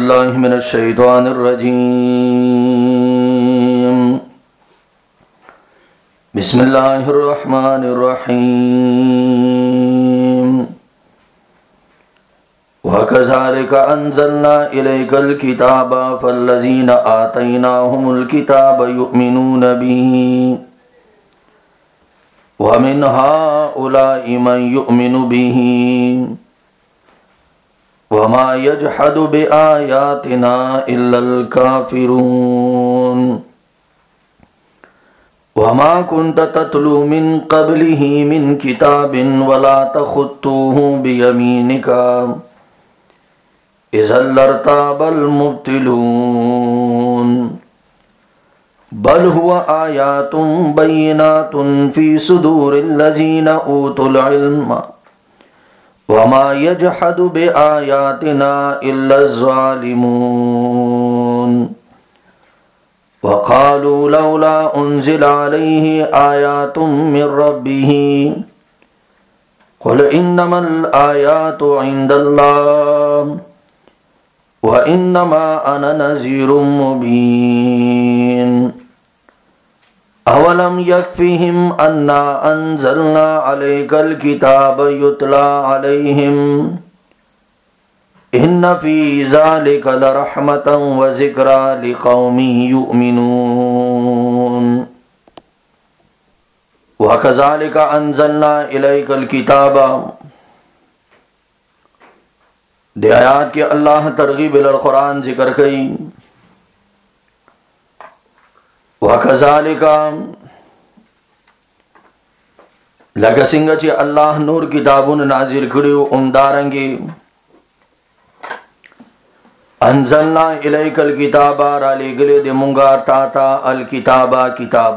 बिल्लाहि मिनश शैतानिर रजीम। बिस्मिल्लाहिर रहमानिर रहीम। वकज़ालिका अंज़लना इलैकल किताबा फल्लज़ीना आतैनाहुमुल किताबा युमिनून बिही व मिन हाउलाइ मन युमिनु बिही वमा यजहदु बिआयातिना इल्लल काफिरून वमा कुन्त तत्लू मिन क़ब्लिही मिन किताबिन वला तख़ुत्तूहु बियमीनिका इज़ल लर्ताबल मुब्तिलून बल हुवा आयातुम बय्यिनातुन फी सुदूरिल लज़ीना ऊतुल इल्म वमा यजहदु बिआयातिना इल्लज़्ज़ालिमून वक़ालू लौला उन्ज़िला अलैहि आयातुम मिर रब्बिही क़ुल इन्नमल आयातु इंदल्लाह व इन्नमा अना नज़ीरुम मुबीन अवलम यक्फिहिम अन्ना अंज़लना अलैकल किताब युतला अलैहिम इन्न फी ज़ालिका लरहमतन व ज़िक्रा लिक़ौमिन युमिनून व कज़ालिका अंज़लना इलैकल किताबा। दे आयात के अल्लाह तरगीब इलल कुरान जिक्र कई। व कज़ालिका लगा सिंह चे अल्लाह नूर किताबुन नाजिल करियो उमदारंगे अंज़लना इलैकल किताबा राले गले दे मुंगा ताता अल किताबा किताब।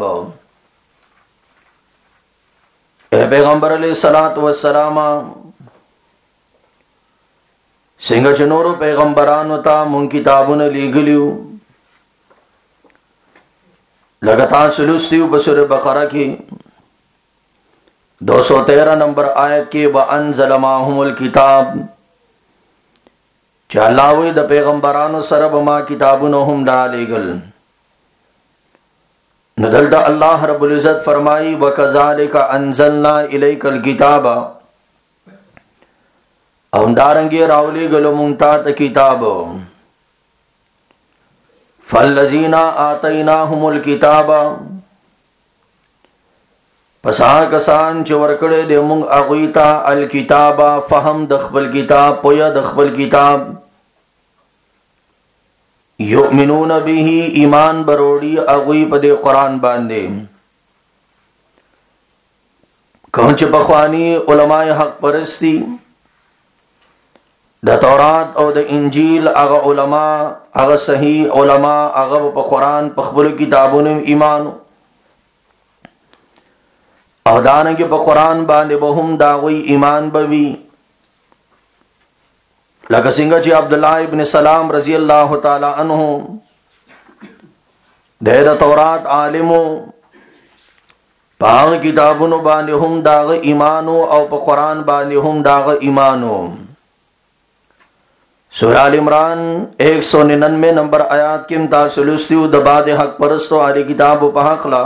ए पैगंबर अलैहिस्सलातु वस्सलामा सिंह चनोरो पैगंबरान ता मुन किताबुन लीगलियो लगातार सुलुस्तियों बसुर बकरा की 213 नंबर आयत के व अंज़ल माहुमुल किताब चालावे द पैगंबरानो सरब मा किताबुनहुम डालेगल नदलता अल्लाह रब्बुल इज़्ज़त फरमाई व कज़ालिका अंज़लना इलैकल किताबा हम दारंगे रावली गलो मुंतात किताब फल्लज़ीना आतैनाहुमुल किताबा पसा कसान चवरकड़े दे मुंग अगुइता अल किताबा फहम दखबल किताब पोया दखबल किताब युमिनून बिही ईमान बरोड़ी अगुई पदे कुरान बांधे कहच बख्वानी उलमाए हक परस्ती द तौरात और द इंजील अगा उलमा अगा सही उलमा अगा प कुरान पखबल किताबुन ईमान और दानगे प कुरान बांधे बहुम दागुई ईमान बवी लगा सिंगा जी अब्दुल्लाह इब्न सलाम रजी अल्लाह ताला अन्हु दे तौरात आलिमो पांग किताबुन बांधे हम दाग ईमानो और प कुरान बांधे हम दाग ईमानो। सूरह आल इमरान 199 नंबर आयात के मुतासुलुस्तियु दबाद हक परस्तो आले किताब पहाखला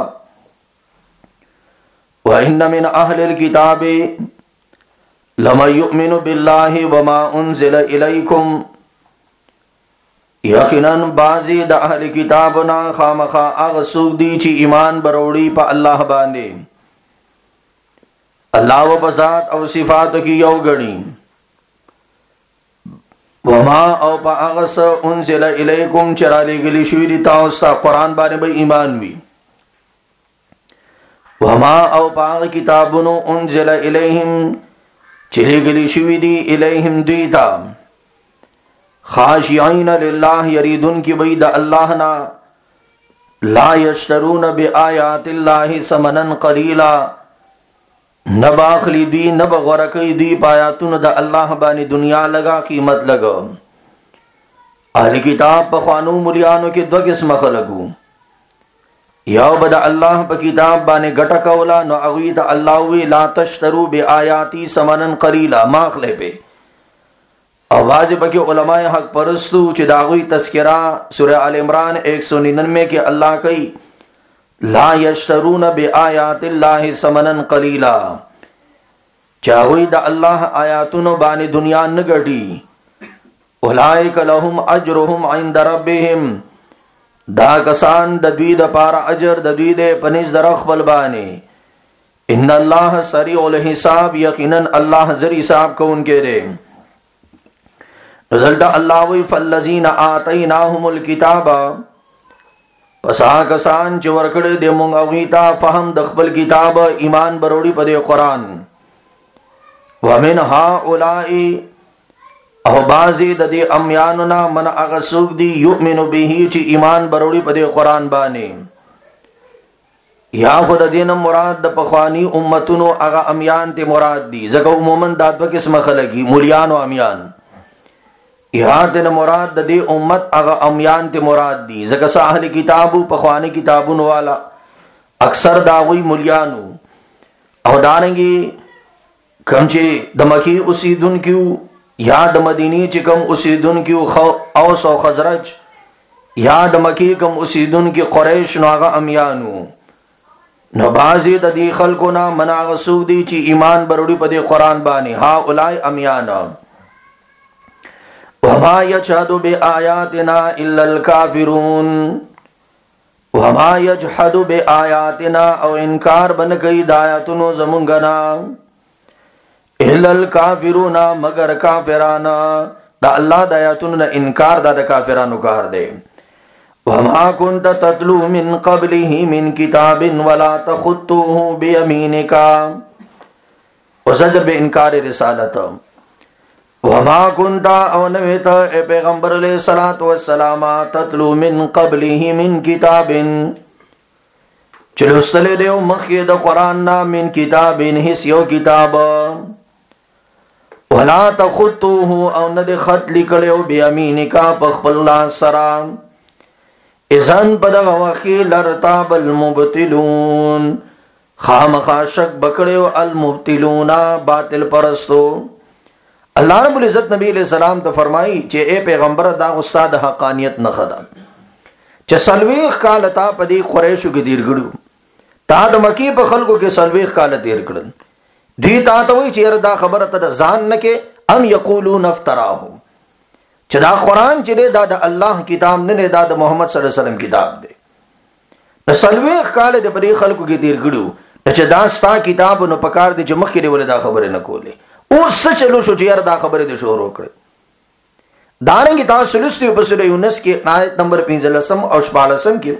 व इन्न मिन अहलिल किताबे लमा युमिनु बिल्लाहि व मा उन्ज़िला इलैकुम यकीनन बाजी द अहल किताब ना खामखा अगसुग दी ची ईमान बरोड़ी पा अल्लाह बांधे अल्लाह व पसात और सिफात की यौ गणी वमा औ पा अगस उन्ज़िला इलैकुम चराले गली शुरी ताउस्ता कुरान बाने भाई ईमान भी वमा औ पा किताबुनो उन्ज़िला इलैहिम चले गली शुदी इलैहिम दीता खाशियीन लिल्लाह यरीदुन की बैद अल्लाह ना ला यश्तरून बिआयातिल्लाहि समनन कलीला न बाखली दी न बगरकई दी पायातुन द अल्लाह बानी दुनिया लगा कीमत लगा। अहली किताब पख्वानू मुलियानो के दो किस्म खलगू या बदा अल्लाह प किताब बाने गटकौला न अगीत अल्लाह ला तश्तरू बिआयाती समनन कलीला माखले पे او باز پکې علماء حق پرستو چې داغوی تذکرہ سورہ آل عمران 199 کې الله کوي لا یشترون بآیات الله ثمنا قلیلا، چاوی د الله آیاتونو باندې دنیا نه ګټي. اولئک لهم اجرهم عند ربهم، دا کسان د دوی د پاره اجر د دوی د پنځ در خپل باندې. ان الله سریع الحساب، یقینا الله زری حساب کوونکی دی. نزلت الله وی فالذین آتیناهم الکتاب، پس هغه کسان چې ورکړي د مونږ اویتا فهم د خپل کتاب ایمان بروړي په دې قران. ومن هؤلاء، او بعضی د دې امیانو نه من هغه څوک دي یؤمنو به چې ایمان بروړي په دې قران باندې. یا خود دین مراد د پخوانی امتونو هغه امیان ته مراد دي، ځکه عموما دا دوه قسمه خلک دي، مولیان او امیان. یا دین مراد د دې امت هغه امیان ته مراد دي، ځکه اهل کتابو پخوانی کتابونو والا اکثر داوی مولیانو. او دانګي کم چې د مکی اوسیدونکو یا د مدینی چې کم اوسیدونکو اوس او خزرج، یا د مکی کم اوسیدونکو قریش نو هغه امیانو. نو بازی د دې خلکو نه مناغه سوق دي چې ایمان بروړي په دې قران باندې. ها اولای امیانا. وما يجحد بآياتنا الا الكافرون، وما يجحد بآياتنا، او انکار بن کوي د آیاتونو زمونږ نه، الا الكافرون، مگر کافرانا. دا الله د آیاتونو نه انکار دا د کافرانو کار دی. وما كنت تتلو من قبله من كتاب ولا تخطه بيمينك، وزجر بانکار رسالت. وما كنت، او نویت اے پیغمبر علیہ الصلوۃ والسلام، تتلو من قبله من كتاب، چلوستل دیو مخی د قرآن نا من کتاب، حس یو کتاب. ولا تخطوه، او ند خط لکلیو بیامینک پخپل لاس سرا. اذن پدغه وخی لرتاب المبتلون، خامخا شک بکړیو المبتلون، باطل پرستو. الله رب العزت نبی علیہ السلام ته فرمایي چې اے پیغمبر دا استاد حقانیت نه خدا چې سلويخ کال تا پدی قریشو کې دیر ګړو، تا د مکی په خلکو کې سلويخ کال دیر کړل. دی تا ته وی چې دا خبره ته ځان نه کې ام یقولون افتراه، چې دا قران چې دا د الله کتاب نه دا د محمد صلی الله علیه وسلم کتاب دی. په سلويخ کال د پدی خلکو کې دیر ګړو چې دا ستا کتاب نو پکار دی چې مخکې ولې دا خبره نه کولې. اوس څه چلو شو چې یار دا خبره دې شروع کړې. دارنګ تاسو لستیو په سورې یونس کې آیت نمبر 15 او 14 کې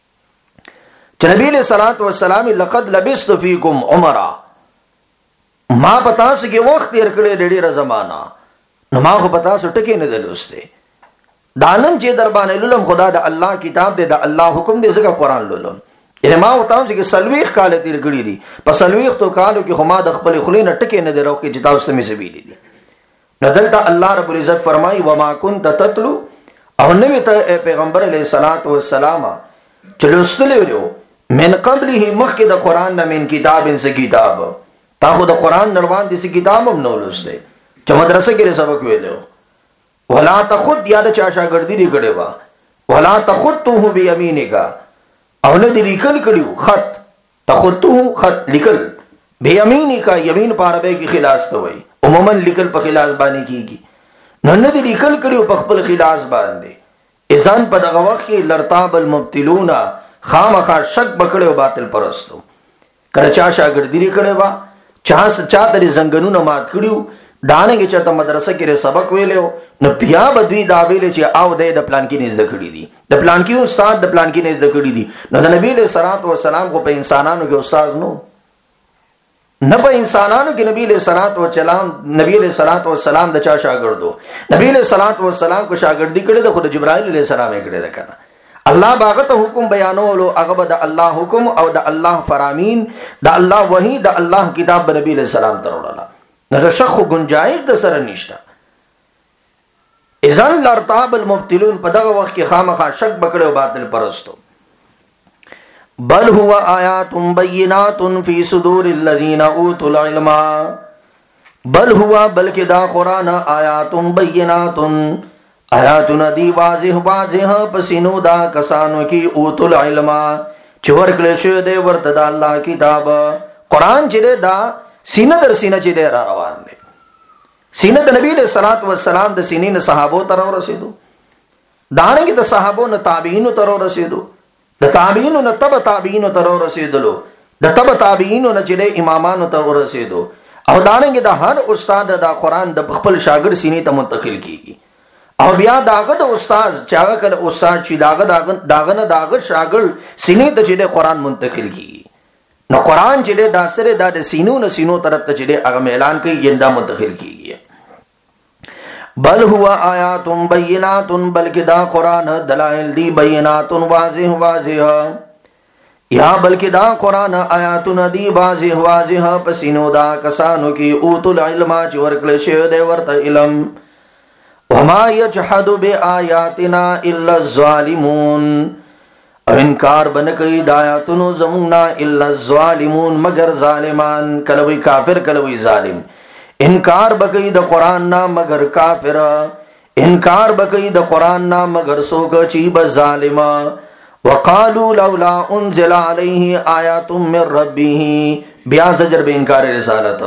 چې نبی له صلوات و سلام لقد لبثت فیکم عمرا، ما پتا سو کې وخت تیر کړی ډېر زمانہ، نو ما خو پتا سو ټکی نه دلوسته. دانن چې در باندې لولم خدا د الله کتاب دې د الله حکم دې ځکه قران لولم. ما وتاو چې سلويخ کال تیر کړی دي، په سلويخ تو کالو کې خما د خپل خلینو ټکی نه درو کې چې تاسو ته سبیل دي. نو دلته الله رب العزت فرمایي وما كنت تتلو، او نو ته پیغمبر علیه الصلاۃ والسلام چې لوستلو من قبله مخکې د قران نه من کتابن څه کتاب، تاسو د قران نړوان دي څه کتاب هم نو لوسته چې مدرسې کې سبق ویلو. ولا تخد، یاد چا شاګردی لري کړي وا، ولا تخطه بيمينك، او نه دی لیکل کړیو خط، تخطوه خط لیکل، بے یمینی کا یمین پاربے کی خلاص تو وای عموما لیکل په خلاص باندې کیږي، نه دی لیکل کړیو په خپل خلاص باندې. اذن په دغه وخت کې لرتاب المبتلون، خامخا شک بکړیو باطل پرستو. کله چا شاګردی لري کړي وا، چا ترې زنګونو مات کړیو، دانګه چاته مدرسه کې سبق ویلو، نو بیا بدوی دا ویل چې او د پلان کې نه زده کړی دي، د پلان کې استاد د پلان کې نه زده کړی دي. نو د نبی له صلوات و سلام کو په انسانانو کې استاد نو، نه په انسانانو کې نبی له صلوات و سلام، نبی له صلوات و سلام د چا شاګردو، نبی له صلوات و سلام کو شاګردی کړي د خود جبرائیل علیہ السلام یې کړي ده کنه. الله باغته حکم بیانولو، هغه د الله حکم او د الله فرامین، د الله وحی، د الله کتاب نبی له سلام ته وروړه. نو شخو گنجائش د سره نشته. اذن لرتاب المبتلون، په دغه وخت کې خامخا شک بکړو باطل پرستو. بل هو آیات بینات فی صدور الذین اوتوا العلم، بل ہوا بلکہ دا قرآن آیاتم بیناتن آیاتنا دی واضح واضح پسینو دا کسانو کی اوت العلم چور کلشو دے ورت دا اللہ کتاب قرآن چلے دا سینہ در سینہ چی دے را روان دے سینہ دا نبی علیہ السلام دا سینین صحابو ترو رسیدو دانگی دا صحابو نا تابعینو ترو رسیدو دا تابعینو نا تب تابعینو ترو رسیدلو دا تب تابعینو نا چلے امامانو ترو رسیدو او دانگی دا ہر استاد دا قرآن دا خپل شاگرد سینی تا منتقل کی او بیا داغه د استاد چاغه کله استاد چې داغه شاګرد سینې ته چې د قران منتقل کی نو قران چې د سره د سینو نه سینو طرف ته چې هغه اعلان کوي یندا منتقل کیږي بل هو آیات بینات بلکې دا قران دلائل دی بینات واضح واضح یا بلکې دا قران آیاتونه دی واضح واضح پسینو دا کسانو کی اوت العلم چې ورکل شه د ورته علم وما یجحد بآیاتنا الا الظالمون اور انکار بنکئی دایاتنو زمونا الا الظالمون مگر ظالمان کلوی کافر کلوی ظالم انکار بکئی دا قرآن نا مگر کافر انکار بکئی دا قرآن نا مگر سوکا چیب ظالم وقالوا لولا انزل علیہ آیات من ربه بیا زجر بے انکار رسالت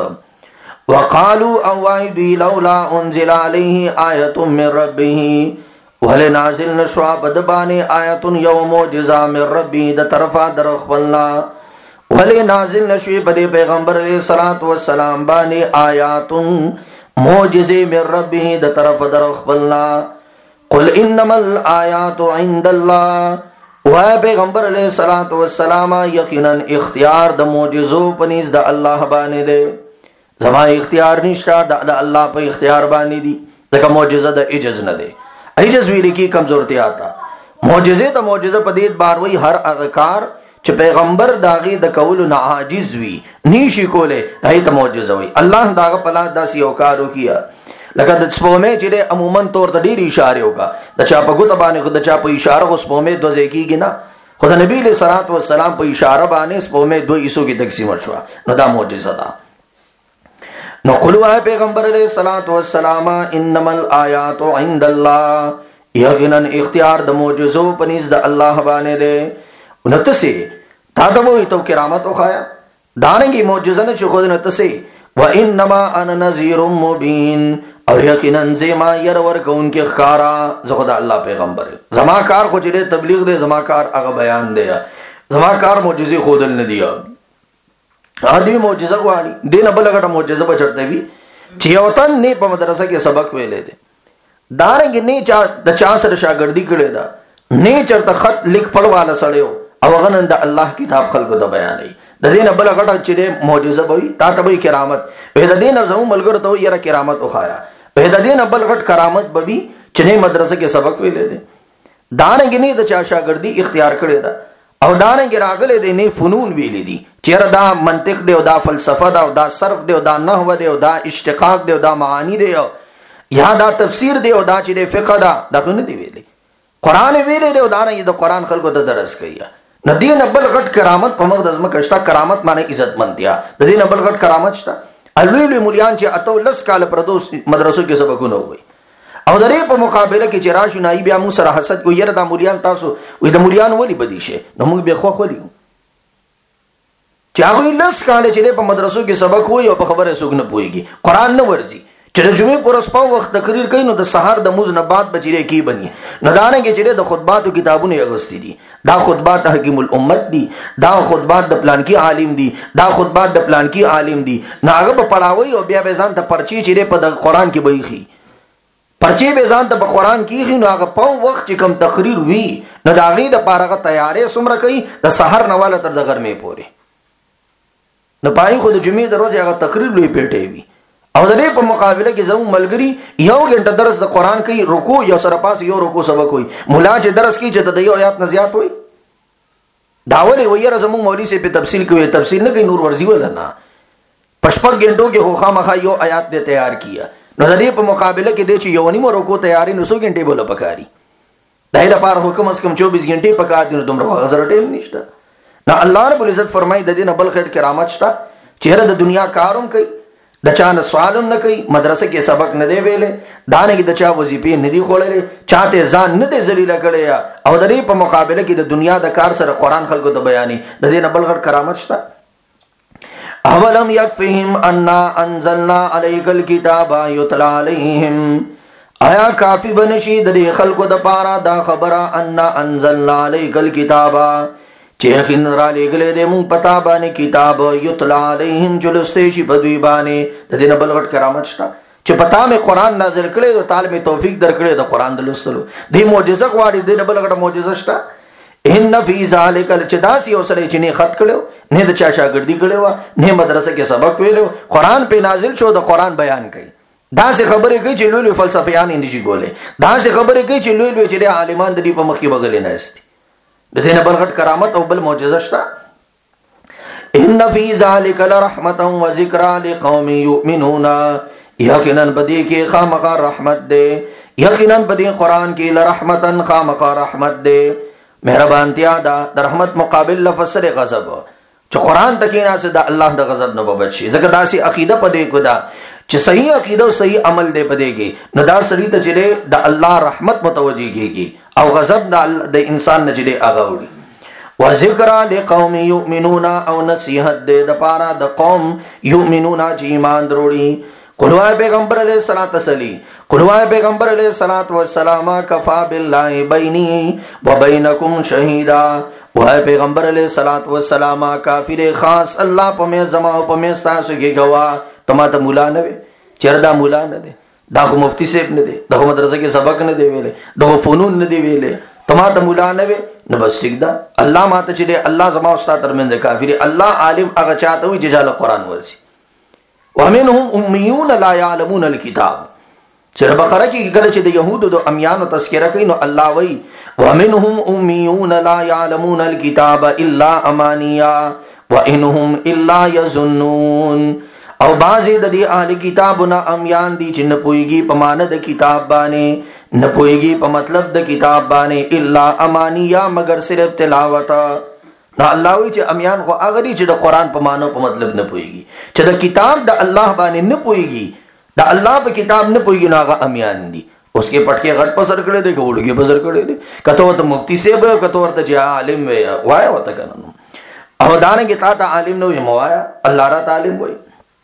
وقالوا اوائدی لولا انزل علیہ آیت من ربه ولی نازل نشوا بدبانی آیت یو موجزہ من ربی دا طرفا درخبلنا ولی نازل نشوی بدی پیغمبر علیہ السلام بانی آیات موجزی من ربی دا طرف درخبلنا قل انما الآیات عند اللہ وی پیغمبر علیہ السلام یقینا اختیار دا موجزو پنیز دا اللہ بانی دے زما اختیار نشتا دا اللہ پہ اختیار بانی دی دکا معجزہ دا عجز نہ دے عجز ویلی کی کمزورتی آتا معجزے تا معجزہ پدید باروی ہر اغکار چھ پیغمبر داغی دا قول نا عاجز وی نیشی کولے ہی تا معجزہ وی اللہ داغا پلا دا سی اوکارو کیا لکہ دا سپومے چلے عموماً طور تا دیر اشارے ہوگا دا چاپا گتا بانے خود دا چاپا اشارہ کو سپومے دو زیکی گی نا خدا نبی علیہ السلام پہ اشارہ بانے سپومے دو عیسو کی تقسیم شوا نو دا معجزہ دا نو قلو ہے پیغمبر علیہ السلام انما الآیات عند اللہ یقیناً اختیار دا موجزو پنیز دا اللہ بانے دے نتسی تا دا وہی تو کرامت اخایا دانگی موجزن چی خود نتسی وَإِنَّمَا أَنَا نَذِيرٌ مُبِينٌ اور یقیناً زیما یرور کون کے خارا زخدا اللہ پیغمبر زماکار خو چلے تبلیغ دے زماکار اگا بیان دے زماکار موجزی خودل ندیا آدمی معجزہ گوانی دین ابل اگٹا معجزہ بچڑتے بھی چیوتن نی پا مدرسہ کے سبق ویلے دے دارنگی نی دا چانسر شاگردی کڑے دا نی چرتا خط لکھ پڑ والا سڑے ہو او غنن دا اللہ کتاب خلقو دا بیانی دا دین ابل اگٹا چلے معجزہ بوی تا تبوی کرامت وی دا دین اب زمون ملگر تو یرا کرامت اخایا وی دا دین ابل اگٹ کرامت بوی چنے مدرسہ کے سبق ویلے دے دارنگی نی دا چا شاگردی اختیار کڑے دا او دارنگی راگلے دے نی فنون ویلی دی چیر دا منطق دے او دا فلسفہ دا او دا صرف دے او دا نحو دے او دا اشتقاق دے او دا معانی دے او یا دا تفسیر دے او دا چیدے فقہ دا خون دی ویلی قرآن ویلی دے او دارنگی دا قرآن خلقو دا درس کیا ندین ابل غٹ کرامت پا مقدس مکشتا کرامت مانے عزت منتیا ندین ابل غٹ کرامت شتا الویلی مولیان چی اتو لس کال پردوس مدرسوں کے سبکو نو ہوئی او درے په مقابله کې چې راشو نای بیا موږ سره حسد کو یره دا مولیان تاسو وې د مولیان ولی بدی شه نو موږ به خو خلیو چې هغه لس کال چې په مدرسو کې سبق وای او په خبره سوګ نه پويږي قران نه ورزي چې د جمعې پر اسپا وخت تقریر کوي نو د سحر د موز نه بعد بچیره کی بني نه دانه کې چې د خطباتو کتابونه اغستی دي دا خطبات حکیم الامت دي دا خطبات د پلان کې عالم دي دا خطبات د پلان کې عالم دي ناغه په پڑھاوي او بیا به ځان ته پرچی چې په د قران کې بېخي پرچی به ځان ته په قران کې خو هغه په وخت چې کم تقریر وی نه دا غي د پارغه تیارې سمره کوي د سحر نه والا تر د غرمې پورې نه پای خو د جمعې د ورځې هغه تقریر لوي پیټې وی او د دې په مقابله کې زمو ملګری یو غنټه درس د قران کوي رکوع یو سره پاس یو رکوع سبق وي مولا چې درس کوي چې د یو آیات نه زیات وي داوله ویره زمو مولوی سے په تفصیل کوي تفصیل نه کوي نور ورزي ولا نه پشپک غنټو کې خو خامخا یو آیات دې تیار کیا نو د دې په مقابله کې د چې یو نیمه رکوع تیاری نو 100 غنټه بوله پکاري دای د پاره حکم اس کم 24 غنټه پکار دي نو دومره غزر ټیم نشته نو الله رب العزت فرمایي د دې نه بل خیر کرامت شته چې د دنیا کاروم کوي د چا نه سوالم نه کوي، مدرسه کې سبق نه دی ویلې، دانګي د چا وظیفې نه دی خوړلې، چاته ځان نه دی ذلیل کړی، او د دې په مقابله کې د دنیا د کار سره قران خلکو ته بیانې، د دې نه بل غټ کرامت شته؟ اولم یکفیهم انا انزلنا علیک الکتاب یتلی علیہم، آیا کافی بنشي د دې خلکو د پاره دا خبره ان انزلنا علیک الکتاب چې یقین را لګلې دې مونږ پتا باندې کتاب یتلی علیہم جلسته شي بدوی باندې، د دې نه بل غټ کرامت شته چې پتا مې قران نازل کړي او تعالی مې توفیق درکړي د قران د لوستلو، دې معجزه غواړي، دې نه بل غټ معجزه شته؟ ان فی ذلک الچداسی اوسره چې نه خط کړو، نه د چا شاګردي کړو، نه مدرسه کې سبق ویلو، قران په نازل شو د قران بیان کړي، دا څه خبرې کوي چې لولو فلسفیان یې نشي کولای، دا څه خبرې کوي چې لولو چې عالمان د دې په مخ کې بغلې نه استي، د دې نه بل غټ کرامت او بل معجزه شته؟ ان فی ذلک لرحمتا وذکرا لقوم یؤمنون، یقینا بدی کې خامخا رحمت ده، یقینا بدی قران کې لرحمتا خامخا رحمت ده، مهربانتیا ده، د رحمت مقابل لفظ سره غضب، چې قران تکې نه څه د الله د غضب نه بچي، ځکه داسې عقیده پدې کو ده چې صحیح عقیده او صحیح عمل دې پدېږي، نو دا سړی ته چې د الله رحمت متوجي کیږي او غضب د انسان نه چې هغه وړي. و ذکر لقوم یؤمنون، او نصیحت دې د پاره د قوم یؤمنون چې ایمان دروړي. قلوا پیغمبر علیہ الصلوۃ والسلام، قلوا پیغمبر علیہ الصلوۃ والسلام کفا بالله بینی و بینکم شهیدا، وای پیغمبر علیہ الصلوۃ والسلام کافر خاص الله په مې زما او په مې تاسو کې گواه، تماته مولا نه وي، چردا مولا نه دی، دا خو مفتی صاحب نه دی، دا خو مدرسه کې سبق نه دی ویلې، دا فنون نه دی ویلې، تماته مولا نه وي، نو بس ټیک ده. الله ماته چې دی الله زما او استاد ترمنځ کافر، الله عالم هغه چاته وي چې جاله قران ورسي. ومنهم امیون لا يعلمون الكتاب، سورہ بقرہ کې کله چې د يهودو د امیانو تذکرہ کوي، نو الله وایي ومنهم امیون لا يعلمون الكتاب الا امانیا وانهم الا يظنون، او بعضی د دې اهل کتابونه امیان دي چې نه پويږي په معنی د کتاب باندې، نه پويږي په مطلب د کتاب باندې، الا امانیا مگر صرف تلاوت. نو الله وی چې امیان خو هغه دي چې د قران په معنی په مطلب نه پويږي، چې د کتاب د الله باندې نه پويږي، د الله په کتاب نه پويږي، نو هغه امیان دي. اوس کې پټکي غټ پسر کړي دي، وړوکی پسر کړي دي، کته ته مفتی صاحب، کته ورته چې عالم وي وای وته کنه، او دانه کې تا ته عالم نو موایا، الله را عالم وي.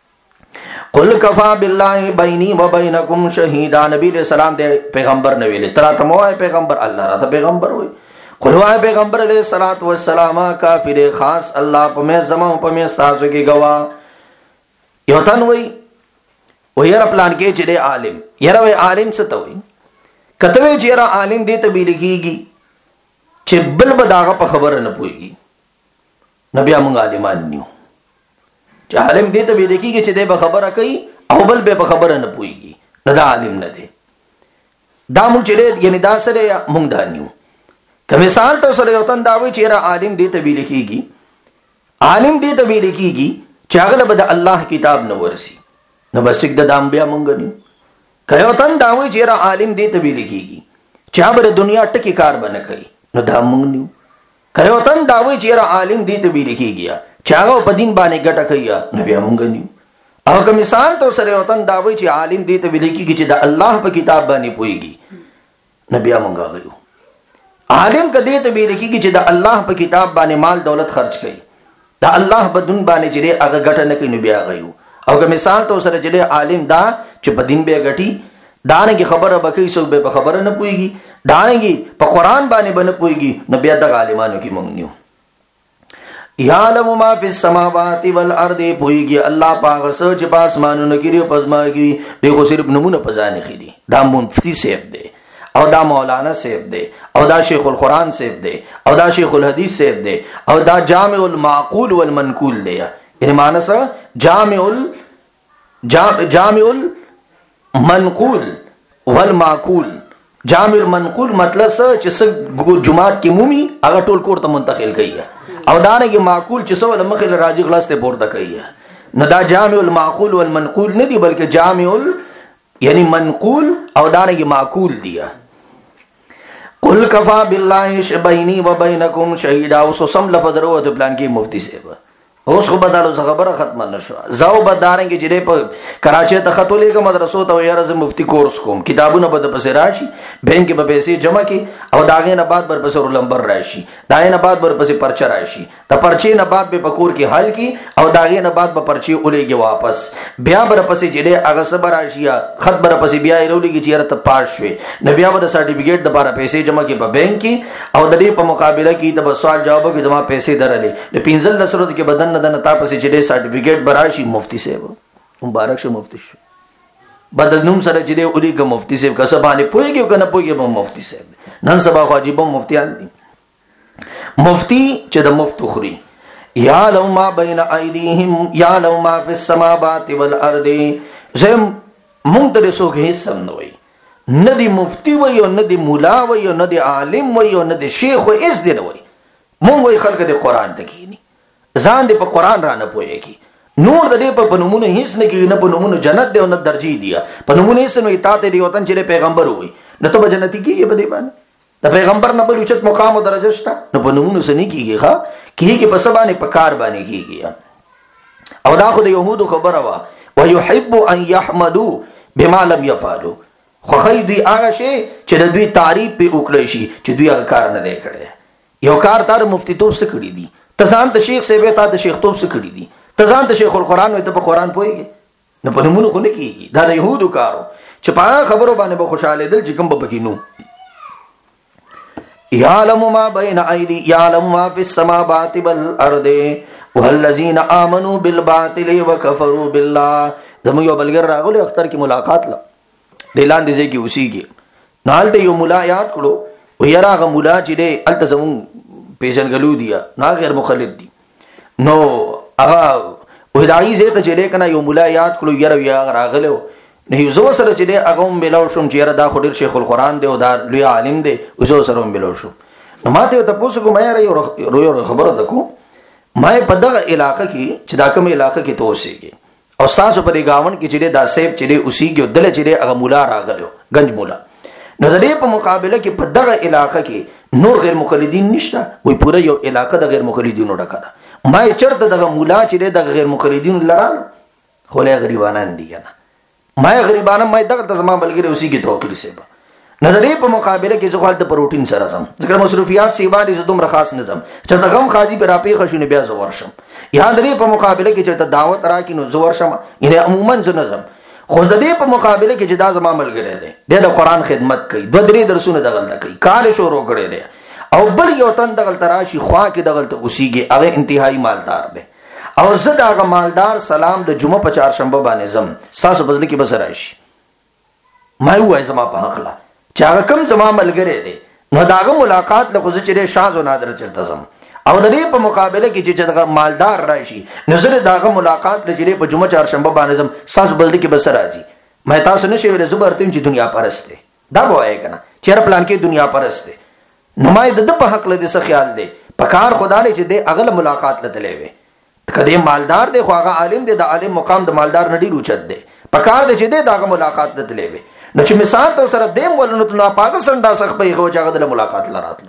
قل کفا بالله بینی و بینکم شهیدا، نبی علیہ السلام دے پیغمبر نے ویلے، ترا تموائے پیغمبر، اللہ را تا پیغمبر ہوئی. قل وائے پیغمبر علیہ السلام کافر خاص اللہ پمی زمان پمی استاسو کی گواہ. یو تن ہوئی و یرا پلان کے چلے عالم، یرا وی عالم ستا ہوئی کتوی چیرا عالم دیتا بھی لگی گی چھ بل بداغا پا خبر نپوئی، نبی آمنگ عالمان نیو، چې عالم دې ته به لیکيږي چې دې به خبره کوي او بل به خبره نه پويږي، نه دا عالم نه دی، دا مونږ چې یعنی دا سره مونږ دانیو. که مثال ته سره یو تن دا وی چې را عالم دې ته به لیکيږي، عالم دې ته به لیکيږي چې هغه به د الله کتاب نه ورسي، نو بس ټیک د دام بیا مونږ نیو. که یو تن دا وی چې را عالم دې ته به لیکيږي چې هغه د دنیا ټکی کار بنه کوي، نو دا مونږ نیو. که یو تن دا وی چې را عالم دې ته به لیکيږي چې هغه په دین باندې ګټه کوي، نبی مونږ نیو. او که مثال تو سره وطن دا وی چې عالم دې ته ولیکي چې د الله په کتاب باندې پويږي، نبی مونږ غيو. عالم کدی ته ولیکي چې د الله په کتاب باندې مال دولت خرج کوي، د الله په دین باندې چې هغه ګټه نه کوي، نبی غيو. او که مثال تو سره چې عالم دا چې په دین به ګټي، دانګي خبره بکې سو به خبره نه پويږي، دانګي په قران باندې باندې پويږي، نبی د عالمانو کې مونږ نیو. یعلم ما فی السماوات والارض، پویږي الله پاک سوچ پاس مانو کې دی پزما کې، دغه صرف نمونه پزانه خېدي. دا مفتی صاحب دی، او دا مولانا صاحب دی، او دا شیخ القرآن صاحب دی، او دا شیخ الحدیث صاحب دی، او دا جامع المعقول والمنقول دی. یعنی معنی سره جامع المنقول والمعقول. جامع المنقول مطلب څه چې جمعات کې مومي هغه ټول کور ته منتقل کړي، او دانه کې معقول چې څو لمخې راځي خلاص ته پورته کوي. نو دا جامع المعقول والمنقول نه دی، بلکې جامع یعنی منقول او دانه کې معقول دی. قل کفا بالله بینی و بینکم شهیدا، اوس سم لفظ ورو ته پلان کې مفتی صاحب اوس خو بدلو خبره ختمه نشو زاو بدارنګ چې دې په کراچي ته خطولې کوم مدرسو ته یاره زه مفتی کورس کوم کتابونه به د پسې راشي بینک به پیسې جمع کی او داغه نه بعد بر پسې رولمبر راشي داغه نه بعد بر پسې پرچه راشي د پرچې نه بعد به پکور کې حل کی او داغه نه بعد به پرچې اولېږي واپس بیا بر پسې چې دې هغه صبر راشي خط بر پسې بیا ایرولېږي چې یاره ته پاس شوې نه بیا بر سرټیفیکیټ د لپاره پیسې جمع کی په بینک کې او د دې په مقابله کې د سوال جواب کې جمع پیسې درلې د 15 لسرو کې بدن نه تاسو چې دې سرټیفیکیټ براشي مفتی صاحب مبارک شه مفتی شه بدنوم سره چې دې اولي کوم مفتی صاحب کسه باندې پويږي کنه پويږي به مفتی صاحب نن سبا واجب مفتیان دي مفتی چې د مفتو خوري یا لو ما بین ایدیهم یا لو ما فی السماوات والارض زم مونږ ته څوک هیڅ سم نه وي ندی مفتی وي او ندی مولا وي او ندی عالم وي او ندی شیخ وي اس دی نه وي مونږ وي خلک د قران ته کینی ځان دې په قران را نه پويږي نور د دې په نمونه هیڅ نه کیږي نه په نمونه جنت دی او نه درجی دی په نمونه هیڅ نه اطاعت دی وطن چې پیغمبر وي نو ته به جنتی کیږي په دې باندې د پیغمبر نه بل اوچت مقام او درجه شته نو په نمونه سني کیږي ښا کیږي په سبانه په کار باندې کیږي او دا خو د يهودو خبره وا ويحب ان يحمدوا بما لم يفعلوا خو خی دوی هغه شی چې د دوی تعریف په وکړي شي چې دوی هغه کار نه دی کړی یو کار تر مفتی توپ څخه کړی دی تزان ته شیخ سیبه تا د شیخ توپ څخه کړی دي تزان ته شیخ القرآن وي ته په قرآن پويږي نه په نمونه خو نه کیږي دا د يهودو کارو چې په خبرو باندې به خوشاله دل چې کوم به بکینو یعلم ما بین ایدی یعلم ما فی السماوات والارض والذین آمنوا بالباطل وکفروا بالله زمو یو بلګر راغلی اختر کی ملاقات لا دلان دې کې اوسېږي نالته یو مولا یاد کړو و یراغه مولا چې دې التزمون پیژنګلو دیا نا غیر مخالف دي نو هغه وداعی زه ته چې کنه یو مولا یاد کړو یره یا راغلو نه یو زو سره چې هغه ملو شوم چې دا خو ډیر شیخ القرآن دی او دا لوی عالم دی زو سره ملو شوم نو ماته ته پوښتنه کوم یاره یو خبره دکو ما په دغه علاقې کې چې دا کوم علاقې کې توسېږي او تاسو په گاون کې چې دا سیب چې اوسېږي دل چې هغه مولا راغلو گنج مولا نو د دې په مقابله کې په دغه علاقې کې نور غیر مقلدین نشته وي پوره یو علاقه د غیر مقلدینو ډکه ده ما چرته دغه مولا چې د غیر مقلدینو لران خو له غریبانان دي کنه ما غریبانه ما دغه زما بلګری اوسې کې توکل سیبا نظر په مقابله کې زغال د پروتین سره سم ذکر مصروفیات سی باندې زدم رخاص نظم چې دغه خاجي پر اپی خشونه بیا زور شم یا درې په مقابله کې چې دعوت راکینو زور شم یعنی عموما نظم خو د دې په مقابله کې چې دا زما ملګری دی د قرآن خدمت کوي دوه درې درسونه دغلت کوي کار شروع کړي دی او بل یو تن دغلت راشي خوا کې دغلت اوسېږي هغه انتهایی مالدار دی او زه دا هغه مالدار سلام د جمعه په چهارشنبه باندې زم ساسو بدل کې بس راشي ما وای زما په حق لا چې هغه کم زما ملګری دی نو داغه ملاقات له خو چې شاذ او نادر چرته زم او د دې په مقابله کې چې دغه مالدار راشي نظر داغه ملاقات لږه په جمعه چهارشنبه باندې زم ساس بلدی کې بس راځي مې تاسو نشي ویل زبرتم چې دنیا پرسته دا وایي کنه چیر پلان کې دنیا پرسته نماید د په حق لدی څه خیال دی پکار خدا نه چې د اغل ملاقات لته وي کدی مالدار دی خو هغه عالم دی د عالم مقام د مالدار نډی روچت دی پکار دی چې دغه ملاقات لته وي نو چې مثال تو سره دیم ولنو ته پاک سنډا سخ په هغه ځای د ملاقات لراتلو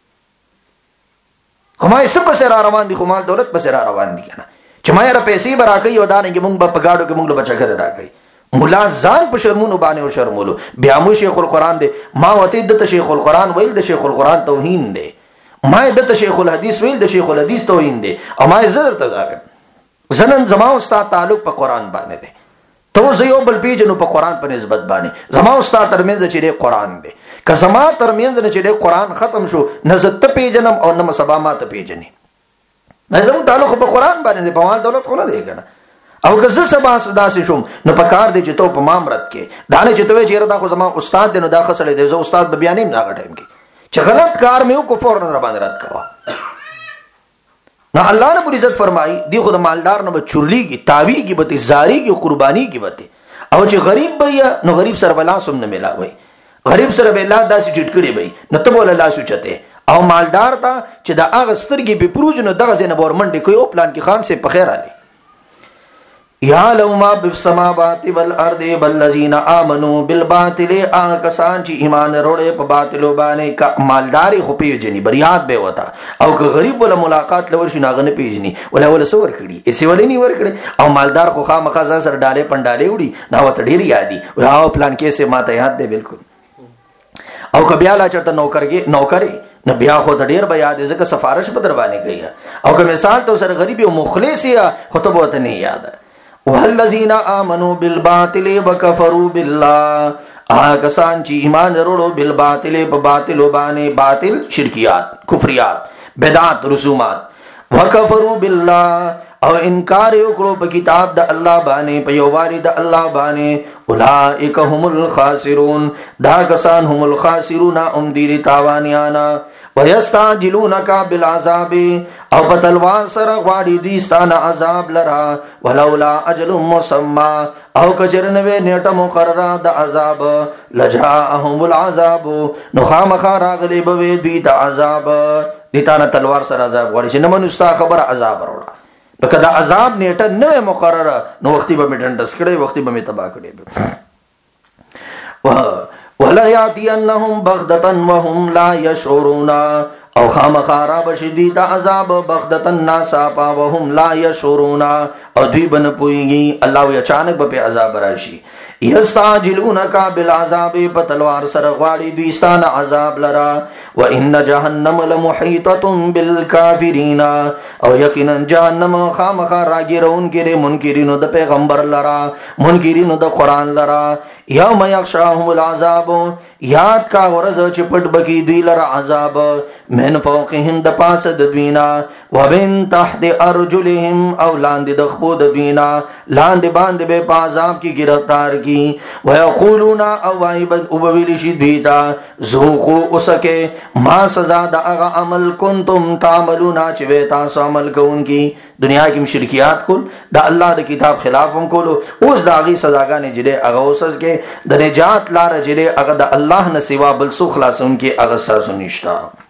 خمای سب سره روان دي خو مال دولت په سره روان دي کنه چې ما یې پیسې براکې او دانه کې مونږ په گاډو کې مونږ له بچا کړه راکې مولا ځان په شرمونو باندې او شرمولو بیا مو شیخ القرآن دی ما وته د شیخ القرآن ویل د شیخ القرآن توهین دی ما د شیخ الحدیث ویل د شیخ الحدیث توهین دی او ما زړه ته ځاګم زنن زما استاد تعلق په قرآن باندې دی تو زه یو بل پیجنو په قرآن په نسبت باندې زما استاد ترمنځ چې قرآن دی که زما ترمنځ نه چې قرآن ختم شو نه زت پیجنم او نه سبا ما ته پیجنې نه زمو تعلق په قرآن باندې په مال دولت خو نه دی کنه او که زه سبا داسې شوم نو په کار دی چې تو په مامرت کې دا نه چې ته چیرې دا خو زما استاد دی نو دا خسلې دی زه استاد به بیانې نه غټم کې چې غلط کار مې وکړ فورن را باندې رات کوا نو الله رب العزت فرمایي دی خو د مالدار نه چورلیږي تاویږي به زاریږي قربانيږي به او چې غریب به نو غریب سره بلا سم نه ملاوي غریب سره به الله داسې ټټ کړي وي نو ته بوله الله سوچته او مالدار ته چې دا هغه سترګې به پروج نو دغه زنه بور منډي کوي او پلان کې خان سي په خیر علي یعلم ما فی السماوات والارض والذین آمنوا بالباطل کسان چې ایمان وروړي په باطلو باندې مالداري خو پیژني بریات به وتا او که غریب ولا ملاقات لور شي ناغه نه پیژني ولا سور کړي اسی ولې نه ور کړي او مالدار خو خامخا سره ډاله پنداله وړي دا وته ډیر یادي او پلان کې سه ماته یاد دی بالکل او کبیا لا چرته نوکری نه بیا خو ډیر به یاد ځکه سفارش په دربانې کوي او که مثال تو سره غریب او مخلص یا خطبه ته نه یاد والذین آمنوا بالباطل وکفروا بالله کسان چې ایمان وروړو بالباطل په باطل باندې باطل شرکیات کفریات بدعات رسومات وکفروا بالله او انکار وکړو په کتاب د الله باندې په یووالي د الله باندې اولئک هم الخاسرون دا کسان هم الخاسرون هم دي تاوانیانا ويستعجلونك بالعذاب او په تلوار سره غواړي دي ستانه عذاب لرا ولولا اجل مسمى او کجرنوي نیټه مقرره د عذاب لجاءهم العذاب نو خامخا راغلي به دوی د عذاب دي تانه تلوار سره عذاب غواړي چې نه منستا خبر عذاب وروړه نو کدا عذاب نیټه نه مقرره نو وختي به میډنډس کړي وختي به می تبا کړي ولا یاتینهم بغدتا وهم لا یشعرون او خامخارا بشدید عذاب بغدتا ناصافا وهم لا یشعرون او دوی بن پویږي الله وی اچانک به عذاب راشي یستعجلونک بالعذاب پتلوار سره غواړي دوی ستانه عذاب لرا وان جهنم لمحیطه بالکافرین او یقینا جهنم خامخا راګیرون کې منکرینو د پیغمبر لرا منکرینو د قران لرا یوم یغشاهم العذاب یاد کا ورځ چې پټ بکی دوی لرا عذاب من فوقهم د پاس د دوینا وبن تحت ارجلهم او لاندې د خپو د دوینا لاندې باندې به په عذاب کې گرفتار کی ويقولون او وایبد وبویل شي دیتا ذوقوا اسکه ما سزا د هغه عمل کنتم تعملون چې وې تاسو عمل کوونکی دنیا کې مشرکیات کول د الله د کتاب خلاف هم کولو اوس د هغه سزاګانې جړې هغه اوسه کې د نجات لار جړې هغه د الله نه سوا بل څه خلاصون کې هغه سره نشتا